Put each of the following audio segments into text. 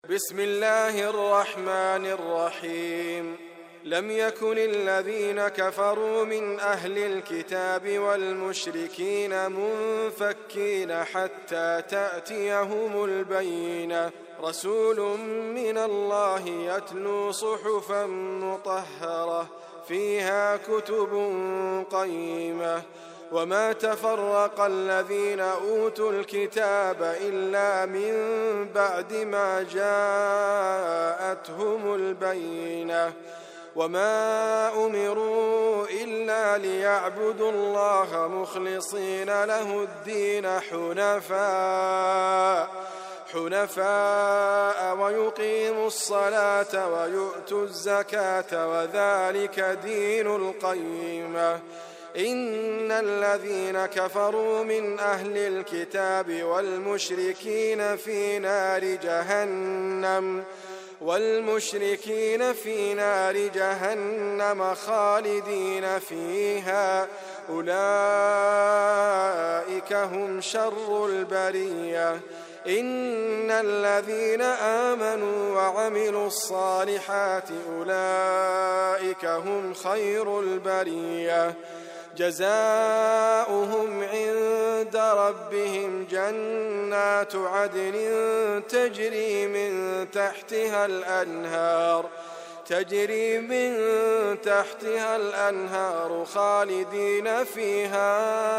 بسم الله الرحمن الرحيم. لم يكن الذين كفروا من أهل الكتاب والمشركين منفكين حتى تأتيهم البينة، رسول من الله يتلو صحفا مطهرة فيها كتب قيمة. وما تفرق الذين أوتوا الكتاب إلا من بعد ما جاءتهم البينة، وما أمروا إلا ليعبدوا الله مخلصين له الدين حنفاء ويقيموا الصلاة ويؤتوا الزكاة وذلك دين القيمة. إن الذين كفروا من أهل الكتاب والمشركين في نار جهنم خالدين فيها، أولئك هم شر البرية. إن الذين آمنوا وعملوا الصالحات أولئك هم خير البرية، جزاؤهم عند ربهم جنات عدن تجري من تحتها الأنهار خالدين فيها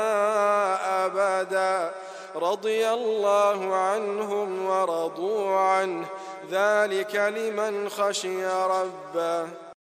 أبدا، رضي الله عنهم ورضوا عنه، ذلك لمن خشي ربه.